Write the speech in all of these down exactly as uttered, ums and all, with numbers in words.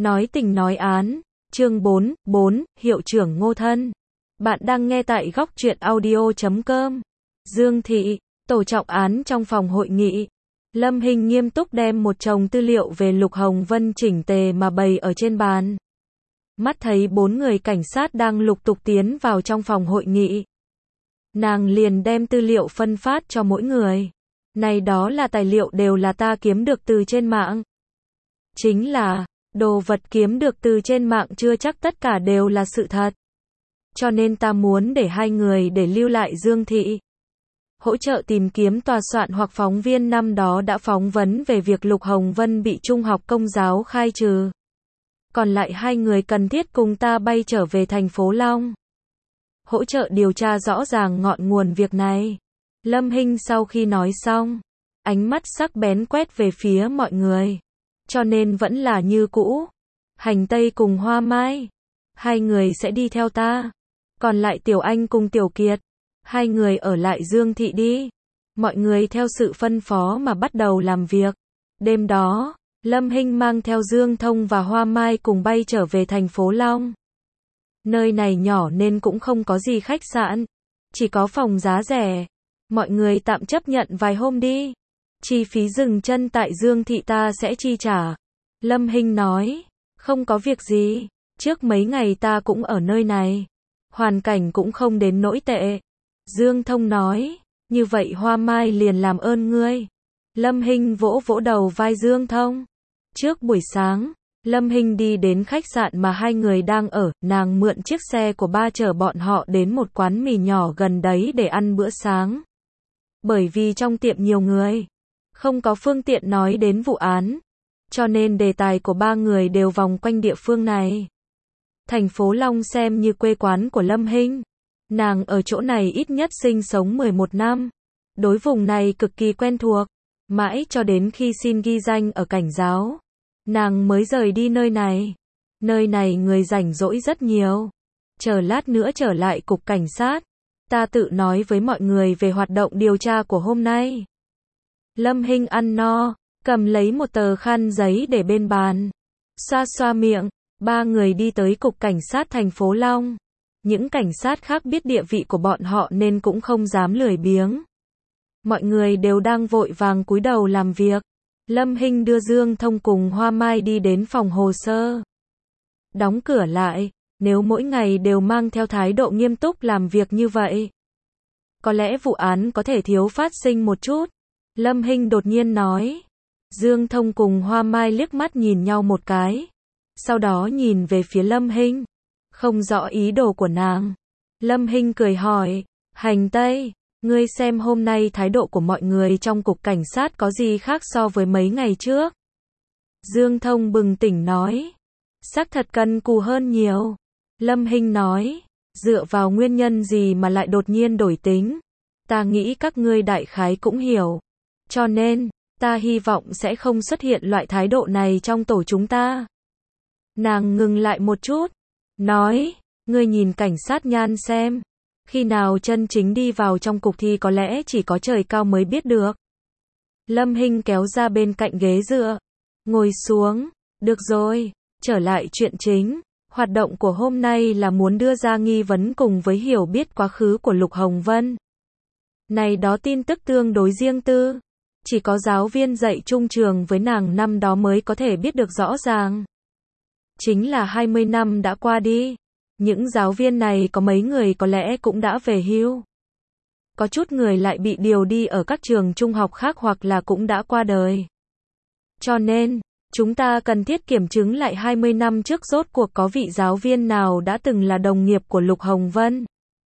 Nói tình nói án, chương bốn, bốn, hiệu trưởng Ngô Thân. Bạn đang nghe tại góc truyện audio chấm com. Dương Thị, tổ trọng án trong phòng hội nghị. Lâm Hinh nghiêm túc đem một chồng tư liệu về Lục Hồng Vân chỉnh tề mà bày ở trên bàn. Mắt thấy bốn người cảnh sát đang lục tục tiến vào trong phòng hội nghị. Nàng liền đem tư liệu phân phát cho mỗi người. Này đó là tài liệu đều là ta kiếm được từ trên mạng. Chính là, đồ vật kiếm được từ trên mạng chưa chắc tất cả đều là sự thật. Cho nên ta muốn để hai người để lưu lại Dương Thị. Hỗ trợ tìm kiếm tòa soạn hoặc phóng viên năm đó đã phỏng vấn về việc Lục Hồng Vân bị Trung học Công giáo khai trừ. Còn lại hai người cần thiết cùng ta bay trở về thành phố Long. Hỗ trợ điều tra rõ ràng ngọn nguồn việc này. Lâm Hinh sau khi nói xong, ánh mắt sắc bén quét về phía mọi người. Cho nên vẫn là như cũ. Hành Tây cùng Hoa Mai. Hai người sẽ đi theo ta. Còn lại Tiểu Anh cùng Tiểu Kiệt. Hai người ở lại Dương Thị đi. Mọi người theo sự phân phó mà bắt đầu làm việc. Đêm đó, Lâm Hinh mang theo Dương Thông và Hoa Mai cùng bay trở về thành phố Long. Nơi này nhỏ nên cũng không có gì khách sạn. Chỉ có phòng giá rẻ. Mọi người tạm chấp nhận vài hôm đi. Chi phí dừng chân tại Dương Thị ta sẽ chi trả. Lâm Hinh nói, không có việc gì, trước mấy ngày ta cũng ở nơi này. Hoàn cảnh cũng không đến nỗi tệ. Dương Thông nói, như vậy Hoa Mai liền làm ơn ngươi. Lâm Hinh vỗ vỗ đầu vai Dương Thông. Trước buổi sáng, Lâm Hinh đi đến khách sạn mà hai người đang ở, nàng mượn chiếc xe của ba chở bọn họ đến một quán mì nhỏ gần đấy để ăn bữa sáng. Bởi vì trong tiệm nhiều người, không có phương tiện nói đến vụ án, cho nên đề tài của ba người đều vòng quanh địa phương này. Thành phố Long xem như quê quán của Lâm Hinh. Nàng ở chỗ này ít nhất sinh sống mười một năm. Đối vùng này cực kỳ quen thuộc. Mãi cho đến khi xin ghi danh ở cảnh giáo, nàng mới rời đi nơi này. Nơi này người rảnh rỗi rất nhiều. Chờ lát nữa trở lại cục cảnh sát, ta tự nói với mọi người về hoạt động điều tra của hôm nay. Lâm Hinh ăn no, cầm lấy một tờ khăn giấy để bên bàn. Xoa xoa miệng, ba người đi tới cục cảnh sát thành phố Long. Những cảnh sát khác biết địa vị của bọn họ nên cũng không dám lười biếng. Mọi người đều đang vội vàng cúi đầu làm việc. Lâm Hinh đưa Dương Thông cùng Hoa Mai đi đến phòng hồ sơ. Đóng cửa lại, nếu mỗi ngày đều mang theo thái độ nghiêm túc làm việc như vậy, có lẽ vụ án có thể thiếu phát sinh một chút. Lâm Hinh đột nhiên nói. Dương Thông cùng Hoa Mai liếc mắt nhìn nhau một cái. Sau đó nhìn về phía Lâm Hinh. Không rõ ý đồ của nàng. Lâm Hinh cười hỏi. Hành Tây, ngươi xem hôm nay thái độ của mọi người trong cục cảnh sát có gì khác so với mấy ngày trước? Dương Thông bừng tỉnh nói. Xác thật cân cù hơn nhiều. Lâm Hinh nói. Dựa vào nguyên nhân gì mà lại đột nhiên đổi tính? Ta nghĩ các ngươi đại khái cũng hiểu. Cho nên, ta hy vọng sẽ không xuất hiện loại thái độ này trong tổ chúng ta. Nàng ngừng lại một chút. Nói, ngươi nhìn cảnh sát Nhan xem. Khi nào chân chính đi vào trong cục thì có lẽ chỉ có trời cao mới biết được. Lâm Hinh kéo ra bên cạnh ghế dựa. Ngồi xuống. Được rồi, trở lại chuyện chính. Hoạt động của hôm nay là muốn đưa ra nghi vấn cùng với hiểu biết quá khứ của Lục Hồng Vân. Này đó tin tức tương đối riêng tư. Chỉ có giáo viên dạy chung trường với nàng năm đó mới có thể biết được rõ ràng. Chính là hai mươi năm đã qua đi. Những giáo viên này có mấy người có lẽ cũng đã về hưu. Có chút người lại bị điều đi ở các trường trung học khác hoặc là cũng đã qua đời. Cho nên, chúng ta cần thiết kiểm chứng lại hai mươi năm trước rốt cuộc có vị giáo viên nào đã từng là đồng nghiệp của Lục Hồng Vân.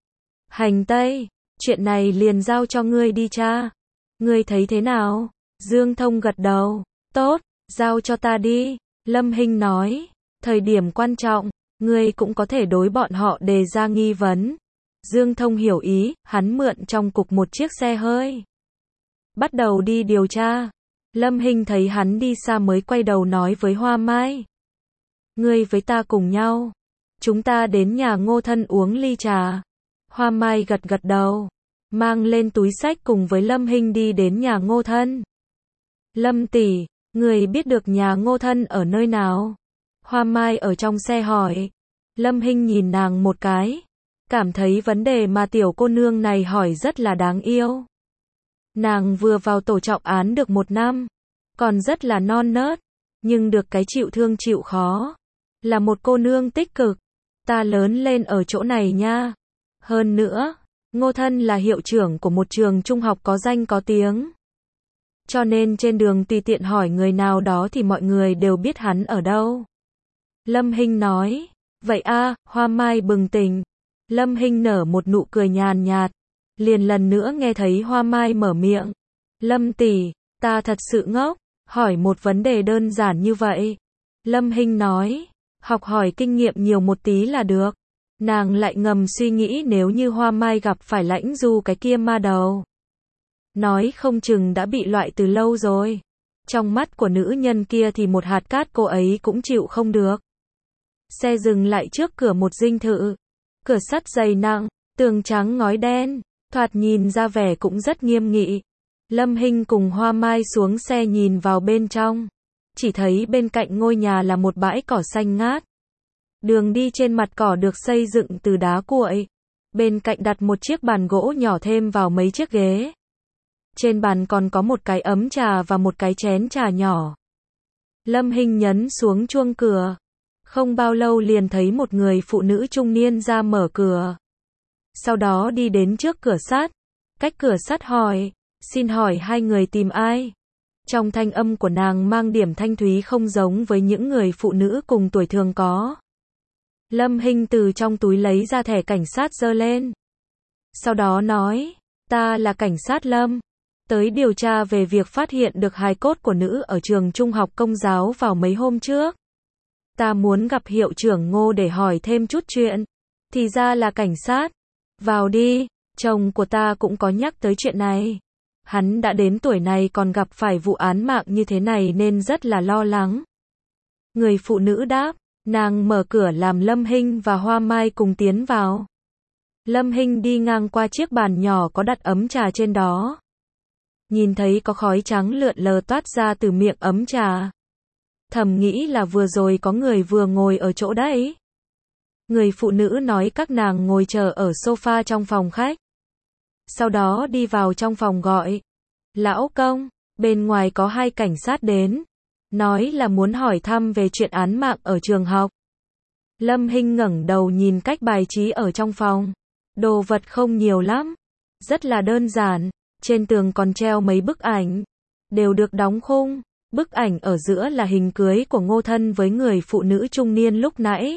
Hành Tây, chuyện này liền giao cho ngươi đi tra. Ngươi thấy thế nào? Dương Thông gật đầu. Tốt, giao cho ta đi. Lâm Hinh nói. Thời điểm quan trọng, ngươi cũng có thể đối bọn họ đề ra nghi vấn. Dương Thông hiểu ý, hắn mượn trong cục một chiếc xe hơi. Bắt đầu đi điều tra. Lâm Hinh thấy hắn đi xa mới quay đầu nói với Hoa Mai. Ngươi với ta cùng nhau. Chúng ta đến nhà Ngô Thân uống ly trà. Hoa Mai gật gật đầu. Mang lên túi xách cùng với Lâm Hinh đi đến nhà Ngô Thân. Lâm tỷ, người biết được nhà Ngô Thân ở nơi nào? Hoa Mai ở trong xe hỏi. Lâm Hinh nhìn nàng một cái. Cảm thấy vấn đề mà tiểu cô nương này hỏi rất là đáng yêu. Nàng vừa vào tổ trọng án được một năm. Còn rất là non nớt. Nhưng được cái chịu thương chịu khó. Là một cô nương tích cực. Ta lớn lên ở chỗ này nha. Hơn nữa, Ngô Thân là hiệu trưởng của một trường trung học có danh có tiếng. Cho nên trên đường tùy tiện hỏi người nào đó thì mọi người đều biết hắn ở đâu. Lâm Hinh nói. Vậy a, Hoa Mai bừng tỉnh. Lâm Hinh nở một nụ cười nhàn nhạt. Liền lần nữa nghe thấy Hoa Mai mở miệng. Lâm tỷ, ta thật sự ngốc. Hỏi một vấn đề đơn giản như vậy. Lâm Hinh nói. Học hỏi kinh nghiệm nhiều một tí là được. Nàng lại ngầm suy nghĩ nếu như Hoa Mai gặp phải Lãnh Du cái kia ma đầu. Nói không chừng đã bị loại từ lâu rồi. Trong mắt của nữ nhân kia thì một hạt cát cô ấy cũng chịu không được. Xe dừng lại trước cửa một dinh thự. Cửa sắt dày nặng, tường trắng ngói đen, thoạt nhìn ra vẻ cũng rất nghiêm nghị. Lâm Hinh cùng Hoa Mai xuống xe nhìn vào bên trong. Chỉ thấy bên cạnh ngôi nhà là một bãi cỏ xanh ngát. Đường đi trên mặt cỏ được xây dựng từ đá cuội. Bên cạnh đặt một chiếc bàn gỗ nhỏ thêm vào mấy chiếc ghế. Trên bàn còn có một cái ấm trà và một cái chén trà nhỏ. Lâm Hinh nhấn xuống chuông cửa. Không bao lâu liền thấy một người phụ nữ trung niên ra mở cửa. Sau đó đi đến trước cửa sắt. Cách cửa sắt hỏi. Xin hỏi hai người tìm ai? Trong thanh âm của nàng mang điểm thanh thúy không giống với những người phụ nữ cùng tuổi thường có. Lâm Hinh từ trong túi lấy ra thẻ cảnh sát giơ lên. Sau đó nói. Ta là cảnh sát Lâm. Tới điều tra về việc phát hiện được hài cốt của nữ ở trường trung học Công giáo vào mấy hôm trước. Ta muốn gặp hiệu trưởng Ngô để hỏi thêm chút chuyện. Thì ra là cảnh sát. Vào đi, chồng của ta cũng có nhắc tới chuyện này. Hắn đã đến tuổi này còn gặp phải vụ án mạng như thế này nên rất là lo lắng. Người phụ nữ đáp, nàng mở cửa làm Lâm Hinh và Hoa Mai cùng tiến vào. Lâm Hinh đi ngang qua chiếc bàn nhỏ có đặt ấm trà trên đó. Nhìn thấy có khói trắng lượn lờ toát ra từ miệng ấm trà. Thầm nghĩ là vừa rồi có người vừa ngồi ở chỗ đấy. Người phụ nữ nói các nàng ngồi chờ ở sofa trong phòng khách. Sau đó đi vào trong phòng gọi. Lão công, bên ngoài có hai cảnh sát đến. Nói là muốn hỏi thăm về chuyện án mạng ở trường học. Lâm Hinh ngẩng đầu nhìn cách bài trí ở trong phòng. Đồ vật không nhiều lắm. Rất là đơn giản. Trên tường còn treo mấy bức ảnh. Đều được đóng khung. Bức ảnh ở giữa là hình cưới của Ngô Thân với người phụ nữ trung niên lúc nãy.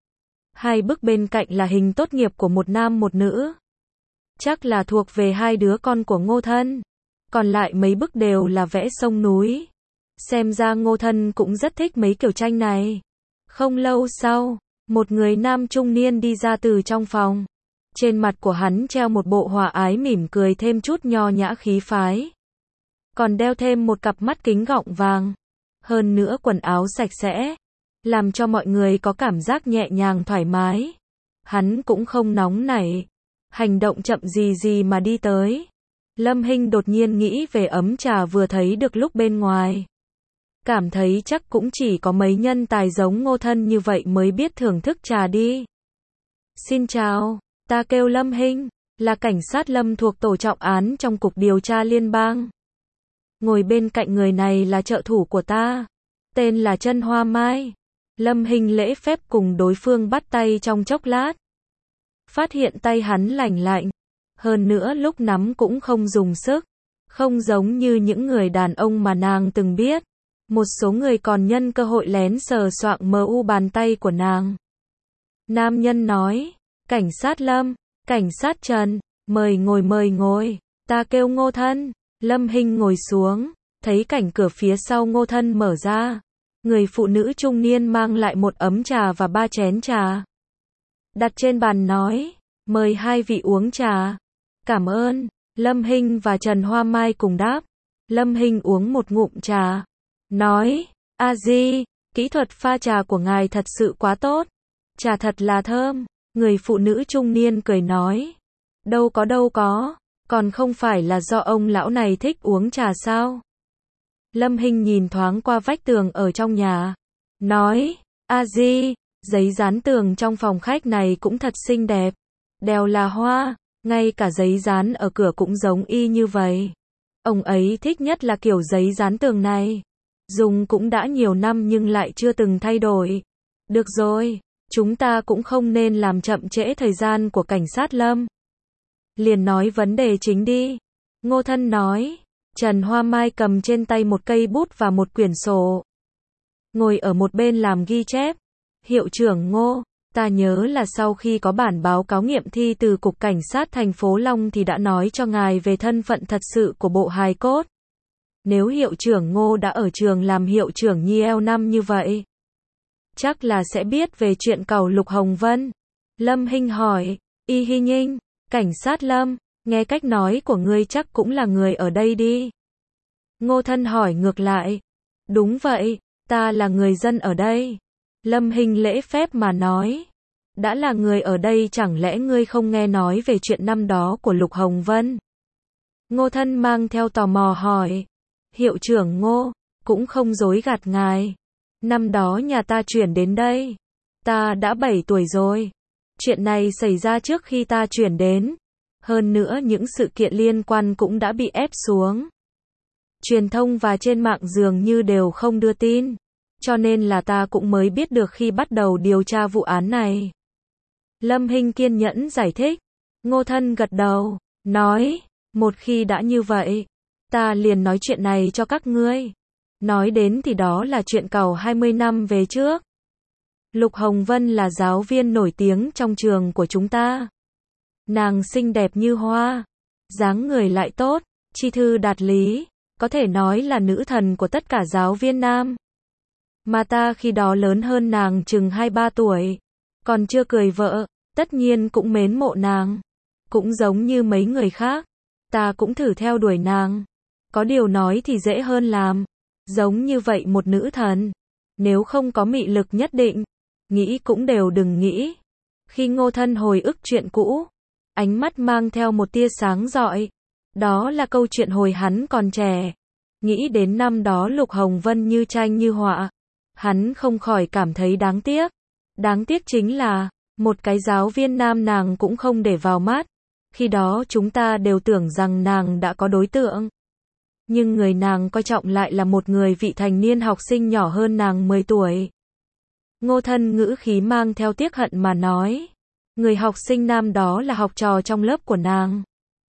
Hai bức bên cạnh là hình tốt nghiệp của một nam một nữ. Chắc là thuộc về hai đứa con của Ngô Thân. Còn lại mấy bức đều là vẽ sông núi. Xem ra Ngô Thân cũng rất thích mấy kiểu tranh này. Không lâu sau, một người nam trung niên đi ra từ trong phòng. Trên mặt của hắn treo một bộ hòa ái mỉm cười thêm chút nho nhã khí phái. Còn đeo thêm một cặp mắt kính gọng vàng. Hơn nữa quần áo sạch sẽ. Làm cho mọi người có cảm giác nhẹ nhàng thoải mái. Hắn cũng không nóng nảy. Hành động chậm gì gì mà đi tới. Lâm Hinh đột nhiên nghĩ về ấm trà vừa thấy được lúc bên ngoài. Cảm thấy chắc cũng chỉ có mấy nhân tài giống Ngô Thân như vậy mới biết thưởng thức trà đi. Xin chào, ta kêu Lâm Hinh, là cảnh sát Lâm thuộc tổ trọng án trong cục điều tra liên bang. Ngồi bên cạnh người này là trợ thủ của ta. Tên là Trân Hoa Mai. Lâm Hinh lễ phép cùng đối phương bắt tay trong chốc lát. Phát hiện tay hắn lành lạnh. Hơn nữa lúc nắm cũng không dùng sức. Không giống như những người đàn ông mà nàng từng biết. Một số người còn nhân cơ hội lén sờ soạng mờ u bàn tay của nàng. Nam nhân nói. Cảnh sát Lâm, cảnh sát Trần, mời ngồi mời ngồi. Ta kêu Ngô Thân. Lâm Hinh ngồi xuống. Thấy cảnh cửa phía sau Ngô Thân mở ra. Người phụ nữ trung niên mang lại một ấm trà và ba chén trà. Đặt trên bàn nói. Mời hai vị uống trà. Cảm ơn. Lâm Hinh và Trần Hoa Mai cùng đáp. Lâm Hinh uống một ngụm trà. Nói. A Di, kỹ thuật pha trà của ngài thật sự quá tốt. Trà thật là thơm. Người phụ nữ trung niên cười nói. Đâu có đâu có. Còn không phải là do ông lão này thích uống trà sao? Lâm Hinh nhìn thoáng qua vách tường ở trong nhà. Nói. A Di, giấy dán tường trong phòng khách này cũng thật xinh đẹp. Đều là hoa, ngay cả giấy dán ở cửa cũng giống y như vậy. Ông ấy thích nhất là kiểu giấy dán tường này. Dùng cũng đã nhiều năm nhưng lại chưa từng thay đổi. Được rồi, chúng ta cũng không nên làm chậm trễ thời gian của cảnh sát Lâm. Liền nói vấn đề chính đi. Ngô Thân nói. Trần Hoa Mai cầm trên tay một cây bút và một quyển sổ. Ngồi ở một bên làm ghi chép. Hiệu trưởng Ngô, ta nhớ là sau khi có bản báo cáo nghiệm thi từ Cục Cảnh sát thành phố Long thì đã nói cho ngài về thân phận thật sự của bộ hài cốt. Nếu hiệu trưởng Ngô đã ở trường làm hiệu trưởng nhiều năm như vậy, chắc là sẽ biết về chuyện cẩu Lục Hồng Vân. Lâm Hinh hỏi. Y Hi Ninh, cảnh sát Lâm, nghe cách nói của ngươi chắc cũng là người ở đây đi. Ngô Thân hỏi ngược lại. Đúng vậy, ta là người dân ở đây. Lâm Hinh lễ phép mà nói. Đã là người ở đây chẳng lẽ ngươi không nghe nói về chuyện năm đó của Lục Hồng Vân? Ngô Thân mang theo tò mò hỏi. Hiệu trưởng Ngô, cũng không dối gạt ngài. Năm đó nhà ta chuyển đến đây. Ta đã bảy tuổi rồi. Chuyện này xảy ra trước khi ta chuyển đến. Hơn nữa những sự kiện liên quan cũng đã bị ép xuống. Truyền thông và trên mạng dường như đều không đưa tin. Cho nên là ta cũng mới biết được khi bắt đầu điều tra vụ án này. Lâm Hinh kiên nhẫn giải thích. Ngô Thân gật đầu, nói, một khi đã như vậy, ta liền nói chuyện này cho các ngươi. Nói đến thì đó là chuyện cẩu hai mươi năm về trước. Lục Hồng Vân là giáo viên nổi tiếng trong trường của chúng ta. Nàng xinh đẹp như hoa, dáng người lại tốt, chi thư đạt lý, có thể nói là nữ thần của tất cả giáo viên nam. Mà ta khi đó lớn hơn nàng chừng hai ba tuổi, còn chưa cưới vợ, tất nhiên cũng mến mộ nàng. Cũng giống như mấy người khác, ta cũng thử theo đuổi nàng. Có điều nói thì dễ hơn làm. Giống như vậy một nữ thần, nếu không có mị lực nhất định, nghĩ cũng đều đừng nghĩ. Khi Ngô Thân hồi ức chuyện cũ, ánh mắt mang theo một tia sáng rọi. Đó là câu chuyện hồi hắn còn trẻ. Nghĩ đến năm đó Lục Hồng Vân như tranh như họa. Hắn không khỏi cảm thấy đáng tiếc. Đáng tiếc chính là, một cái giáo viên nam nàng cũng không để vào mắt. Khi đó chúng ta đều tưởng rằng nàng đã có đối tượng. Nhưng người nàng coi trọng lại là một người vị thành niên học sinh nhỏ hơn nàng mười tuổi. Ngô Thân ngữ khí mang theo tiếc hận mà nói. Người học sinh nam đó là học trò trong lớp của nàng.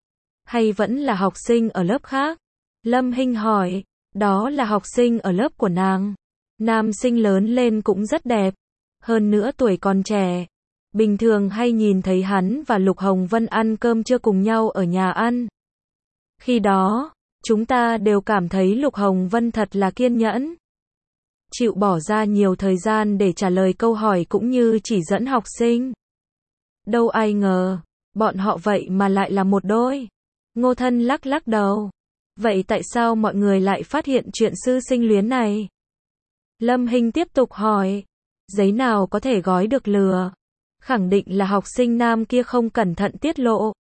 Hay vẫn là học sinh ở lớp khác? Lâm Hinh hỏi. Đó là học sinh ở lớp của nàng. Nam sinh lớn lên cũng rất đẹp. Hơn nữa tuổi còn trẻ. Bình thường hay nhìn thấy hắn và Lục Hồng Vân ăn cơm trưa cùng nhau ở nhà ăn. Khi đó, chúng ta đều cảm thấy Lục Hồng Vân thật là kiên nhẫn. Chịu bỏ ra nhiều thời gian để trả lời câu hỏi cũng như chỉ dẫn học sinh. Đâu ai ngờ, bọn họ vậy mà lại là một đôi. Ngô Thân lắc lắc đầu. Vậy tại sao mọi người lại phát hiện chuyện sư sinh luyến này? Lâm Hinh tiếp tục hỏi. Giấy nào có thể gói được lừa? Khẳng định là học sinh nam kia không cẩn thận tiết lộ.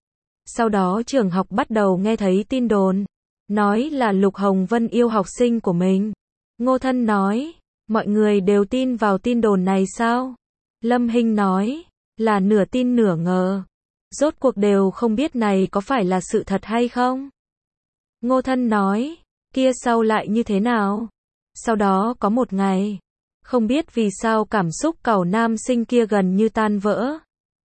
Sau đó trường học bắt đầu nghe thấy tin đồn. Nói là Lục Hồng Vân yêu học sinh của mình. Ngô Thân nói. Mọi người đều tin vào tin đồn này sao? Lâm Hinh nói. Là nửa tin nửa ngờ. Rốt cuộc đều không biết này có phải là sự thật hay không? Ngô Thân nói. Kia sau lại như thế nào? Sau đó có một ngày. Không biết vì sao cảm xúc cẩu nam sinh kia gần như tan vỡ.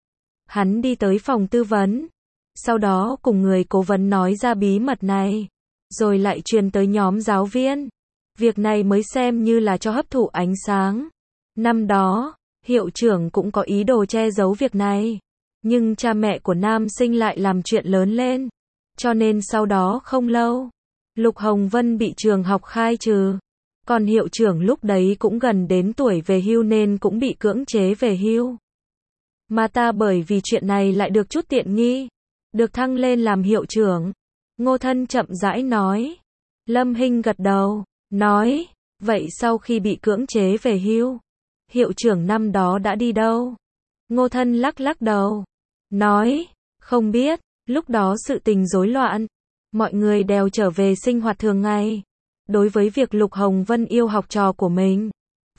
Hắn đi tới phòng tư vấn. Sau đó cùng người cố vấn nói ra bí mật này. Rồi lại truyền tới nhóm giáo viên. Việc này mới xem như là cho hấp thụ ánh sáng. Năm đó, hiệu trưởng cũng có ý đồ che giấu việc này. Nhưng cha mẹ của nam sinh lại làm chuyện lớn lên. Cho nên sau đó không lâu, Lục Hồng Vân bị trường học khai trừ. Còn hiệu trưởng lúc đấy cũng gần đến tuổi về hưu nên cũng bị cưỡng chế về hưu. Mà ta bởi vì chuyện này lại được chút tiện nghi. Được thăng lên làm hiệu trưởng. Ngô Thân chậm rãi nói. Lâm Hinh gật đầu, nói. Vậy sau khi bị cưỡng chế về hưu, hiệu trưởng năm đó đã đi đâu? Ngô Thân lắc lắc đầu. Nói. Không biết. Lúc đó sự tình rối loạn. Mọi người đều trở về sinh hoạt thường ngày. Đối với việc Lục Hồng Vân yêu học trò của mình,